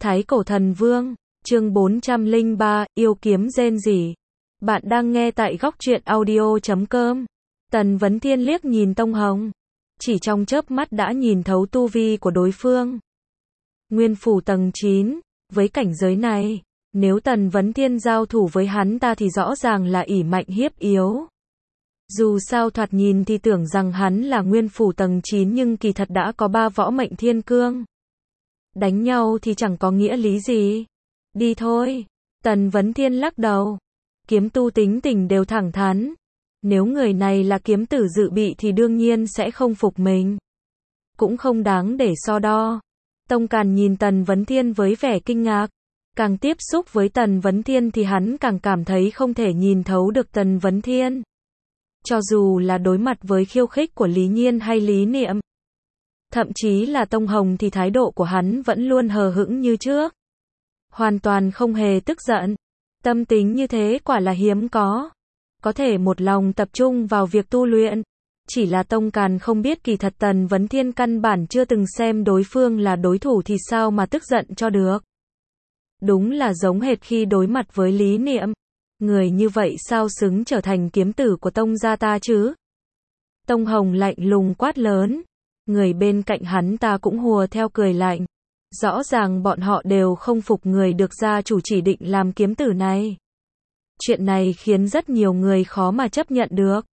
Thái Cổ Thần Vương, chương 403, yêu kiếm rên rỉ. Bạn đang nghe tại góc truyện audio.com. Tần Vấn Thiên liếc nhìn Tông Hồng. Chỉ trong chớp mắt đã nhìn thấu tu vi của đối phương. Nguyên phủ tầng 9, với cảnh giới này, nếu Tần Vấn Thiên giao thủ với hắn ta thì rõ ràng là ỷ mạnh hiếp yếu. Dù sao thoạt nhìn thì tưởng rằng hắn là nguyên phủ tầng 9 nhưng kỳ thật đã có 3 võ mệnh thiên cương. Đánh nhau thì chẳng có nghĩa lý gì. Đi thôi. Tần Vấn Thiên lắc đầu. Kiếm tu tính tình đều thẳng thắn. Nếu người này là kiếm tử dự bị thì đương nhiên sẽ không phục mình. Cũng không đáng để so đo. Tông Càn nhìn Tần Vấn Thiên với vẻ kinh ngạc. Càng tiếp xúc với Tần Vấn Thiên thì hắn càng cảm thấy không thể nhìn thấu được Tần Vấn Thiên. Cho dù là đối mặt với khiêu khích của Lý Nhiên hay Lý Niệm, thậm chí là Tông Hồng thì thái độ của hắn vẫn luôn hờ hững như trước. Hoàn toàn không hề tức giận. Tâm tính như thế quả là hiếm có. Có thể một lòng tập trung vào việc tu luyện. Chỉ là Tông Càn không biết kỳ thật Tần Vấn Thiên căn bản chưa từng xem đối phương là đối thủ thì sao mà tức giận cho được. Đúng là giống hệt khi đối mặt với Lý Niệm. Người như vậy sao xứng trở thành kiếm tử của Tông gia ta chứ? Tông Hồng lạnh lùng quát lớn. Người bên cạnh hắn ta cũng hùa theo cười lạnh. Rõ ràng bọn họ đều không phục người được gia chủ chỉ định làm kiếm tử này. Chuyện này khiến rất nhiều người khó mà chấp nhận được.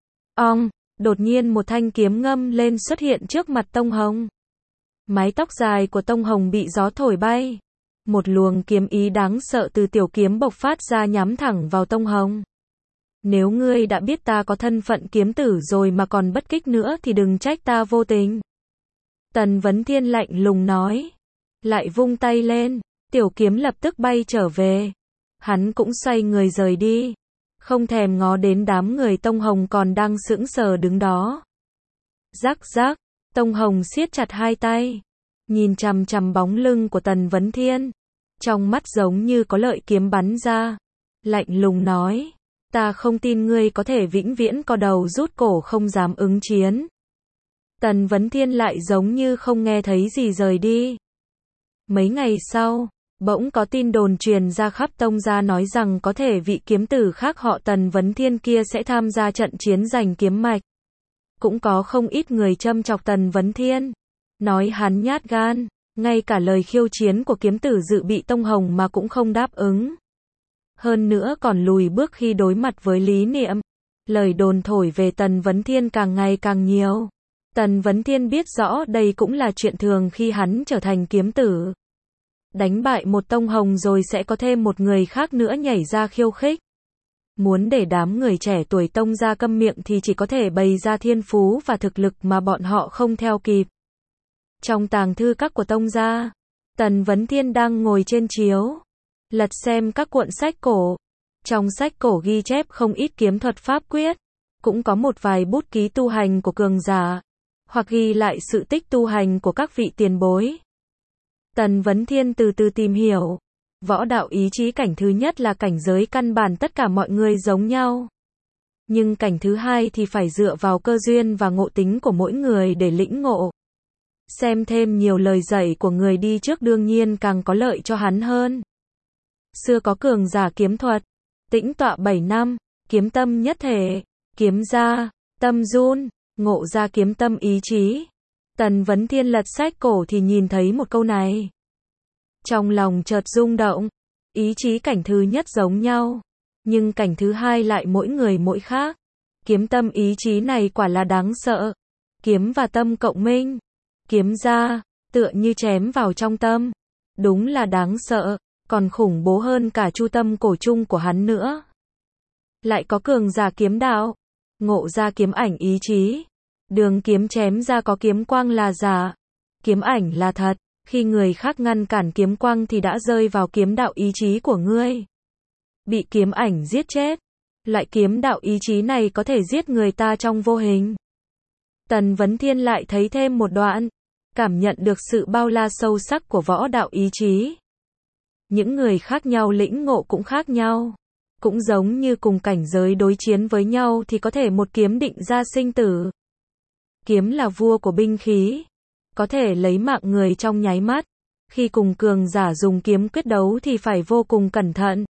Đột nhiên một thanh kiếm ngâm lên xuất hiện trước mặt Tông Hồng. Mái tóc dài của Tông Hồng bị gió thổi bay. Một luồng kiếm ý đáng sợ từ tiểu kiếm bộc phát ra nhắm thẳng vào Tông Hồng. Nếu ngươi đã biết ta có thân phận kiếm tử rồi mà còn bất kích nữa thì đừng trách ta vô tình. Tần Vấn Thiên lạnh lùng nói. Lại vung tay lên, tiểu kiếm lập tức bay trở về. Hắn cũng xoay người rời đi. Không thèm ngó đến đám người Tông Hồng còn đang sững sờ đứng đó. Rắc rắc, Tông Hồng siết chặt hai tay. Nhìn chằm chằm bóng lưng của Tần Vấn Thiên. Trong mắt giống như có lợi kiếm bắn ra. Lạnh lùng nói. Ta không tin ngươi có thể vĩnh viễn co đầu rút cổ không dám ứng chiến. Tần Vấn Thiên lại giống như không nghe thấy gì rời đi. Mấy ngày sau, bỗng có tin đồn truyền ra khắp Tông gia nói rằng có thể vị kiếm tử khác họ Tần Vấn Thiên kia sẽ tham gia trận chiến giành kiếm mạch. Cũng có không ít người châm chọc Tần Vấn Thiên. Nói hắn nhát gan, ngay cả lời khiêu chiến của kiếm tử dự bị Tông Hồng mà cũng không đáp ứng. Hơn nữa còn lùi bước khi đối mặt với Lý Niệm. Lời đồn thổi về Tần Vấn Thiên càng ngày càng nhiều. Tần Vấn Thiên biết rõ đây cũng là chuyện thường khi hắn trở thành kiếm tử. Đánh bại một Tông Hồng rồi sẽ có thêm một người khác nữa nhảy ra khiêu khích. Muốn để đám người trẻ tuổi Tông gia câm miệng thì chỉ có thể bày ra thiên phú và thực lực mà bọn họ không theo kịp. Trong tàng thư các của Tông gia, Tần Vấn Thiên đang ngồi trên chiếu, lật xem các cuộn sách cổ. Trong sách cổ ghi chép không ít kiếm thuật pháp quyết, cũng có một vài bút ký tu hành của cường giả, hoặc ghi lại sự tích tu hành của các vị tiền bối. Tần Vấn Thiên từ từ tìm hiểu. Võ đạo ý chí cảnh thứ nhất là cảnh giới căn bản tất cả mọi người giống nhau. Nhưng cảnh thứ hai thì phải dựa vào cơ duyên và ngộ tính của mỗi người để lĩnh ngộ. Xem thêm nhiều lời dạy của người đi trước đương nhiên càng có lợi cho hắn hơn. Xưa có cường giả kiếm thuật, tĩnh tọa 7 năm, kiếm tâm nhất thể, kiếm ra, tâm run, ngộ ra kiếm tâm ý chí. Tần Vấn Thiên lật sách cổ thì nhìn thấy một câu này. Trong lòng chợt rung động, ý chí cảnh thứ nhất giống nhau, nhưng cảnh thứ hai lại mỗi người mỗi khác. Kiếm tâm ý chí này quả là đáng sợ. Kiếm và tâm cộng minh, kiếm ra, tựa như chém vào trong tâm. Đúng là đáng sợ, còn khủng bố hơn cả chu tâm cổ trung của hắn nữa. Lại có cường giả kiếm đạo, ngộ ra kiếm ảnh ý chí. Đường kiếm chém ra có kiếm quang là giả, kiếm ảnh là thật. Khi người khác ngăn cản kiếm quang thì đã rơi vào kiếm đạo ý chí của ngươi. Bị kiếm ảnh giết chết. Loại kiếm đạo ý chí này có thể giết người ta trong vô hình. Tần Vấn Thiên lại thấy thêm một đoạn, cảm nhận được sự bao la sâu sắc của võ đạo ý chí. Những người khác nhau lĩnh ngộ cũng khác nhau. Cũng giống như cùng cảnh giới đối chiến với nhau thì có thể một kiếm định ra sinh tử. Kiếm là vua của binh khí, có thể lấy mạng người trong nháy mắt. Khi cùng cường giả dùng kiếm quyết đấu thì phải vô cùng cẩn thận.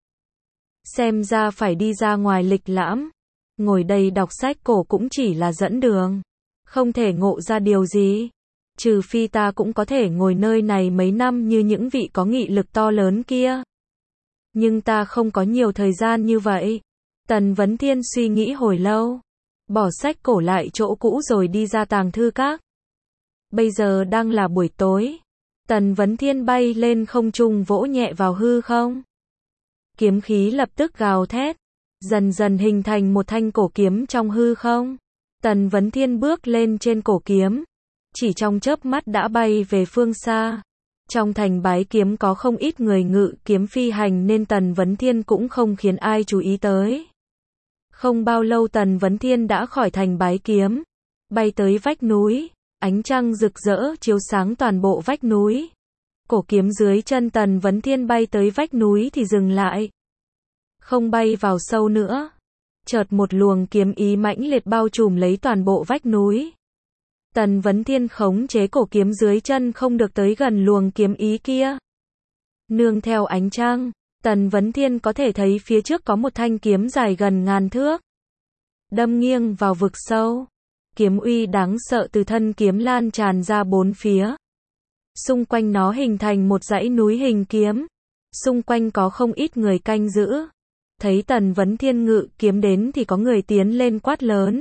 Xem ra phải đi ra ngoài lịch lãm. Ngồi đây đọc sách cổ cũng chỉ là dẫn đường. Không thể ngộ ra điều gì. Trừ phi ta cũng có thể ngồi nơi này mấy năm như những vị có nghị lực to lớn kia. Nhưng ta không có nhiều thời gian như vậy. Tần Vấn Thiên suy nghĩ hồi lâu. Bỏ sách cổ lại chỗ cũ rồi đi ra tàng thư các. Bây giờ đang là buổi tối. Tần Vấn Thiên bay lên không trung vỗ nhẹ vào hư không. Kiếm khí lập tức gào thét. Dần dần hình thành một thanh cổ kiếm trong hư không. Tần Vấn Thiên bước lên trên cổ kiếm. Chỉ trong chớp mắt đã bay về phương xa. Trong thành Bái Kiếm có không ít người ngự kiếm phi hành nên Tần Vấn Thiên cũng không khiến ai chú ý tới. Không bao lâu Tần Vấn Thiên đã khỏi thành Bái Kiếm. Bay tới vách núi. Ánh trăng rực rỡ chiếu sáng toàn bộ vách núi. Cổ kiếm dưới chân Tần Vấn Thiên bay tới vách núi thì dừng lại. Không bay vào sâu nữa. Chợt một luồng kiếm ý mãnh liệt bao trùm lấy toàn bộ vách núi. Tần Vấn Thiên khống chế cổ kiếm dưới chân không được tới gần luồng kiếm ý kia. Nương theo ánh trăng, Tần Vấn Thiên có thể thấy phía trước có một thanh kiếm dài gần ngàn thước. Đâm nghiêng vào vực sâu. Kiếm uy đáng sợ từ thân kiếm lan tràn ra bốn phía. Xung quanh nó hình thành một dãy núi hình kiếm. Xung quanh có không ít người canh giữ. Thấy Tần Vấn Thiên ngự kiếm đến thì có người tiến lên quát lớn.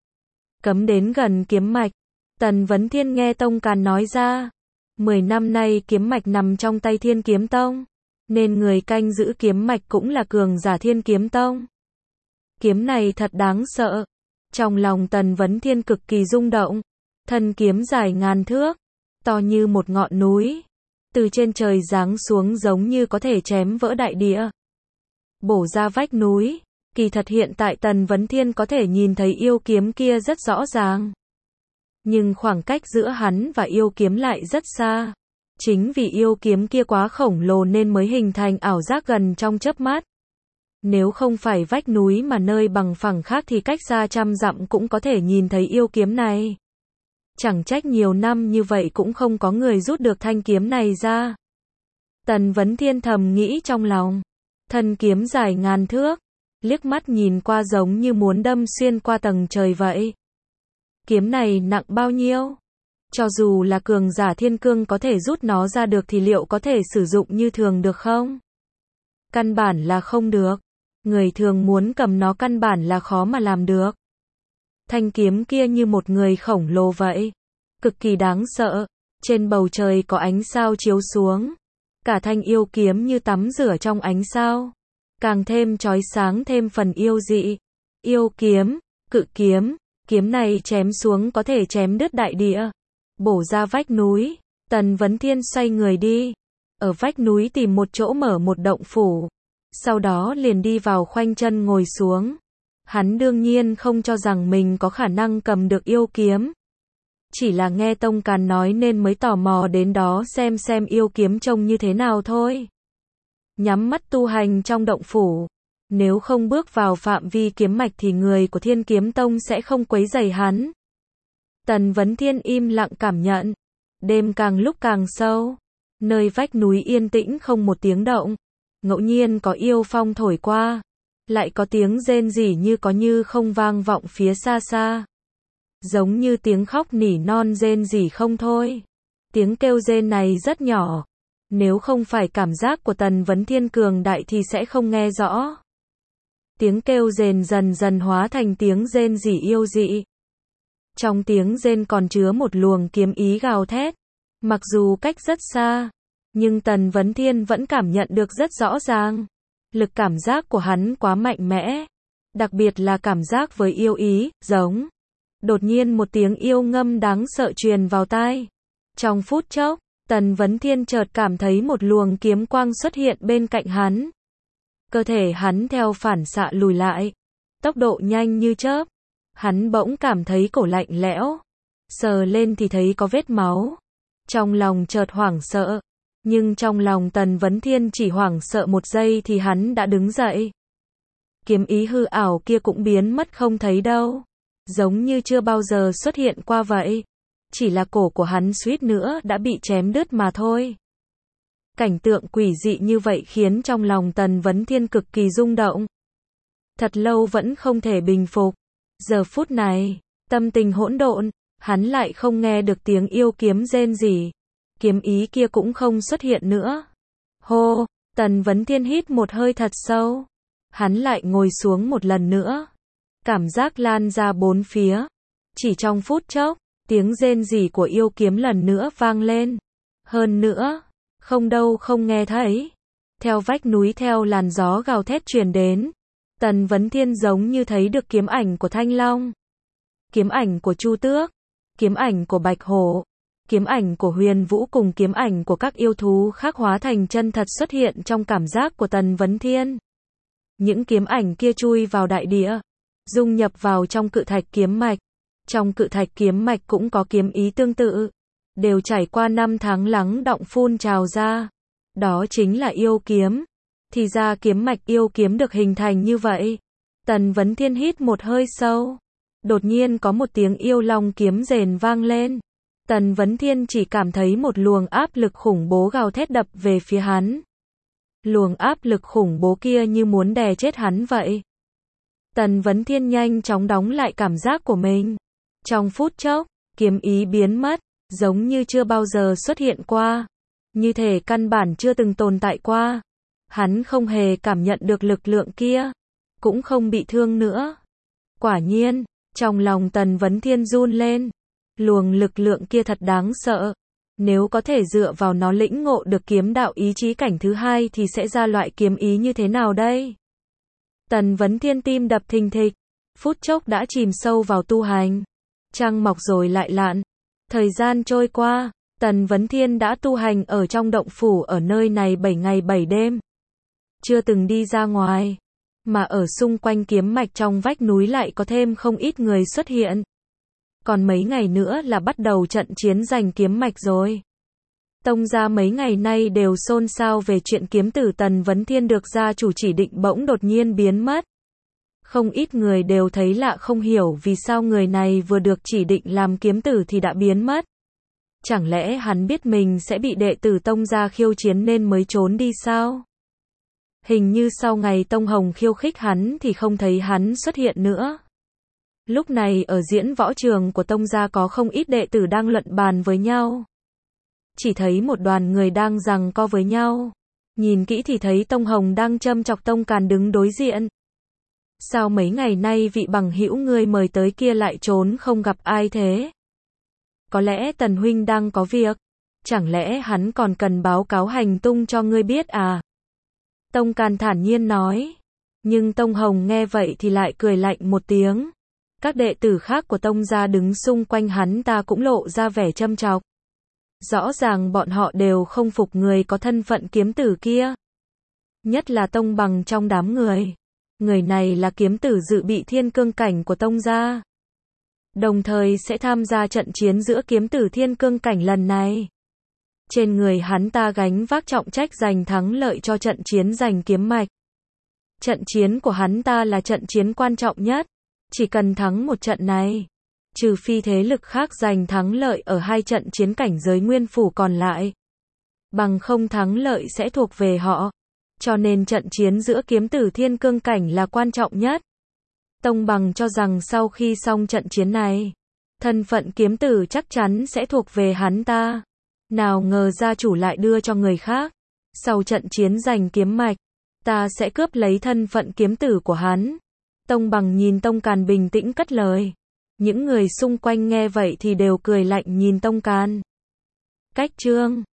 Cấm đến gần kiếm mạch. Tần Vấn Thiên nghe Tông Càn nói ra. 10 năm nay kiếm mạch nằm trong tay Thiên Kiếm Tông. Nên người canh giữ kiếm mạch cũng là cường giả Thiên Kiếm Tông. Kiếm này thật đáng sợ. Trong lòng Tần Vấn Thiên cực kỳ rung động. Thân kiếm dài ngàn thước. To như một ngọn núi. Từ trên trời giáng xuống giống như có thể chém vỡ đại địa. Bổ ra vách núi. Kỳ thật hiện tại Tần Vấn Thiên có thể nhìn thấy yêu kiếm kia rất rõ ràng. Nhưng khoảng cách giữa hắn và yêu kiếm lại rất xa. Chính vì yêu kiếm kia quá khổng lồ nên mới hình thành ảo giác gần trong chớp mắt. Nếu không phải vách núi mà nơi bằng phẳng khác thì cách xa trăm dặm cũng có thể nhìn thấy yêu kiếm này. Chẳng trách nhiều năm như vậy cũng không có người rút được thanh kiếm này ra. Tần Vấn Thiên thầm nghĩ trong lòng. Thân kiếm dài ngàn thước. Liếc mắt nhìn qua giống như muốn đâm xuyên qua tầng trời vậy. Kiếm này nặng bao nhiêu? Cho dù là cường giả thiên cương có thể rút nó ra được thì liệu có thể sử dụng như thường được không? Căn bản là không được. Người thường muốn cầm nó căn bản là khó mà làm được. Thanh kiếm kia như một người khổng lồ vậy. Cực kỳ đáng sợ. Trên bầu trời có ánh sao chiếu xuống. Cả thanh yêu kiếm như tắm rửa trong ánh sao. Càng thêm chói sáng thêm phần yêu dị. Yêu kiếm, cự kiếm. Kiếm này chém xuống có thể chém đứt đại địa. Bổ ra vách núi. Tần Vấn Thiên xoay người đi. Ở vách núi tìm một chỗ mở một động phủ. Sau đó liền đi vào khoanh chân ngồi xuống. Hắn đương nhiên không cho rằng mình có khả năng cầm được yêu kiếm. Chỉ là nghe Tông Càn nói nên mới tò mò đến đó xem yêu kiếm trông như thế nào thôi. Nhắm mắt tu hành trong động phủ. Nếu không bước vào phạm vi kiếm mạch thì người của Thiên Kiếm Tông sẽ không quấy rầy hắn. Tần Vấn Thiên im lặng cảm nhận. Đêm càng lúc càng sâu. Nơi vách núi yên tĩnh không một tiếng động. Ngẫu nhiên có yêu phong thổi qua. Lại có tiếng rên rỉ như có như không vang vọng phía xa xa. Giống như tiếng khóc nỉ non rên rỉ không thôi. Tiếng kêu rên này rất nhỏ. Nếu không phải cảm giác của Tần Vấn Thiên cường đại thì sẽ không nghe rõ. Tiếng kêu rên dần dần hóa thành tiếng rên rỉ yêu dị. Trong tiếng rên còn chứa một luồng kiếm ý gào thét. Mặc dù cách rất xa, nhưng Tần Vấn Thiên vẫn cảm nhận được rất rõ ràng. Lực cảm giác của hắn quá mạnh mẽ. Đặc biệt là cảm giác với yêu ý, giống. Đột nhiên một tiếng yêu ngâm đáng sợ truyền vào tai. Trong phút chốc, Tần Vấn Thiên chợt cảm thấy một luồng kiếm quang xuất hiện bên cạnh hắn. Cơ thể hắn theo phản xạ lùi lại. Tốc độ nhanh như chớp. Hắn bỗng cảm thấy cổ lạnh lẽo. Sờ lên thì thấy có vết máu. Trong lòng chợt hoảng sợ. Nhưng trong lòng Tần Vấn Thiên chỉ hoảng sợ một giây thì hắn đã đứng dậy. Kiếm ý hư ảo kia cũng biến mất không thấy đâu. Giống như chưa bao giờ xuất hiện qua vậy. Chỉ là cổ của hắn suýt nữa đã bị chém đứt mà thôi. Cảnh tượng quỷ dị như vậy khiến trong lòng Tần Vấn Thiên cực kỳ rung động. Thật lâu vẫn không thể bình phục. Giờ phút này, tâm tình hỗn độn, hắn lại không nghe được tiếng yêu kiếm rên rỉ. Kiếm ý kia cũng không xuất hiện nữa. Hô, Tần Vấn Thiên hít một hơi thật sâu. Hắn lại ngồi xuống một lần nữa. Cảm giác lan ra bốn phía. Chỉ trong phút chốc, tiếng rên rỉ của yêu kiếm lần nữa vang lên. Hơn nữa, không đâu không nghe thấy. Theo vách núi theo làn gió gào thét truyền đến. Tần Vấn Thiên giống như thấy được kiếm ảnh của Thanh Long. Kiếm ảnh của Chu Tước. Kiếm ảnh của Bạch Hổ. Kiếm ảnh của Huyền Vũ cùng kiếm ảnh của các yêu thú khác hóa thành chân thật xuất hiện trong cảm giác của Tần Vấn Thiên. Những kiếm ảnh kia chui vào đại địa, dung nhập vào trong cự thạch kiếm mạch. Trong cự thạch kiếm mạch cũng có kiếm ý tương tự, đều trải qua 5 tháng lắng đọng phun trào ra. Đó chính là yêu kiếm. Thì ra kiếm mạch yêu kiếm được hình thành như vậy. Tần Vấn Thiên hít một hơi sâu. Đột nhiên có một tiếng yêu long kiếm rền vang lên. Tần Vấn Thiên chỉ cảm thấy một luồng áp lực khủng bố gào thét đập về phía hắn. Luồng áp lực khủng bố kia như muốn đè chết hắn vậy. Tần Vấn Thiên nhanh chóng đóng lại cảm giác của mình. Trong phút chốc, kiếm ý biến mất, giống như chưa bao giờ xuất hiện qua. Như thể căn bản chưa từng tồn tại qua. Hắn không hề cảm nhận được lực lượng kia. Cũng không bị thương nữa. Quả nhiên, trong lòng Tần Vấn Thiên run lên. Luồng lực lượng kia thật đáng sợ. Nếu có thể dựa vào nó lĩnh ngộ được kiếm đạo ý chí cảnh thứ hai thì sẽ ra loại kiếm ý như thế nào đây? Tần Vấn Thiên tim đập thình thịch. Phút chốc đã chìm sâu vào tu hành. Trăng mọc rồi lại lặn. Thời gian trôi qua, Tần Vấn Thiên đã tu hành ở trong động phủ ở nơi này 7 ngày 7 đêm. Chưa từng đi ra ngoài. Mà ở xung quanh kiếm mạch trong vách núi lại có thêm không ít người xuất hiện. Còn mấy ngày nữa là bắt đầu trận chiến giành kiếm mạch rồi. Tông gia mấy ngày nay đều xôn xao về chuyện kiếm tử Tần Vấn Thiên được gia chủ chỉ định bỗng đột nhiên biến mất. Không ít người đều thấy lạ không hiểu vì sao người này vừa được chỉ định làm kiếm tử thì đã biến mất. Chẳng lẽ hắn biết mình sẽ bị đệ tử Tông gia khiêu chiến nên mới trốn đi sao? Hình như sau ngày Tông Hồng khiêu khích hắn thì không thấy hắn xuất hiện nữa. Lúc này ở diễn võ trường của Tông gia có không ít đệ tử đang luận bàn với nhau. Chỉ thấy một đoàn người đang giằng co với nhau. Nhìn kỹ thì thấy Tông Hồng đang châm chọc Tông Càn đứng đối diện. Sao mấy ngày nay vị bằng hữu ngươi mời tới kia lại trốn không gặp ai thế? Có lẽ Tần huynh đang có việc. Chẳng lẽ hắn còn cần báo cáo hành tung cho ngươi biết à? Tông Càn thản nhiên nói. Nhưng Tông Hồng nghe vậy thì lại cười lạnh một tiếng. Các đệ tử khác của Tông gia đứng xung quanh hắn ta cũng lộ ra vẻ châm chọc. Rõ ràng bọn họ đều không phục người có thân phận kiếm tử kia. Nhất là Tông Bằng trong đám người. Người này là kiếm tử dự bị thiên cương cảnh của Tông gia. Đồng thời sẽ tham gia trận chiến giữa kiếm tử thiên cương cảnh lần này. Trên người hắn ta gánh vác trọng trách giành thắng lợi cho trận chiến giành kiếm mạch. Trận chiến của hắn ta là trận chiến quan trọng nhất. Chỉ cần thắng một trận này, trừ phi thế lực khác giành thắng lợi ở 2 trận chiến cảnh giới nguyên phủ còn lại. Bằng không thắng lợi sẽ thuộc về họ. Cho nên trận chiến giữa kiếm tử thiên cương cảnh là quan trọng nhất. Tông Bằng cho rằng sau khi xong trận chiến này, thân phận kiếm tử chắc chắn sẽ thuộc về hắn ta. Nào ngờ gia chủ lại đưa cho người khác. Sau trận chiến giành kiếm mạch, ta sẽ cướp lấy thân phận kiếm tử của hắn. Tông Bằng nhìn Tông Càn bình tĩnh cất lời. Những người xung quanh nghe vậy thì đều cười lạnh nhìn Tông Càn. Cách chương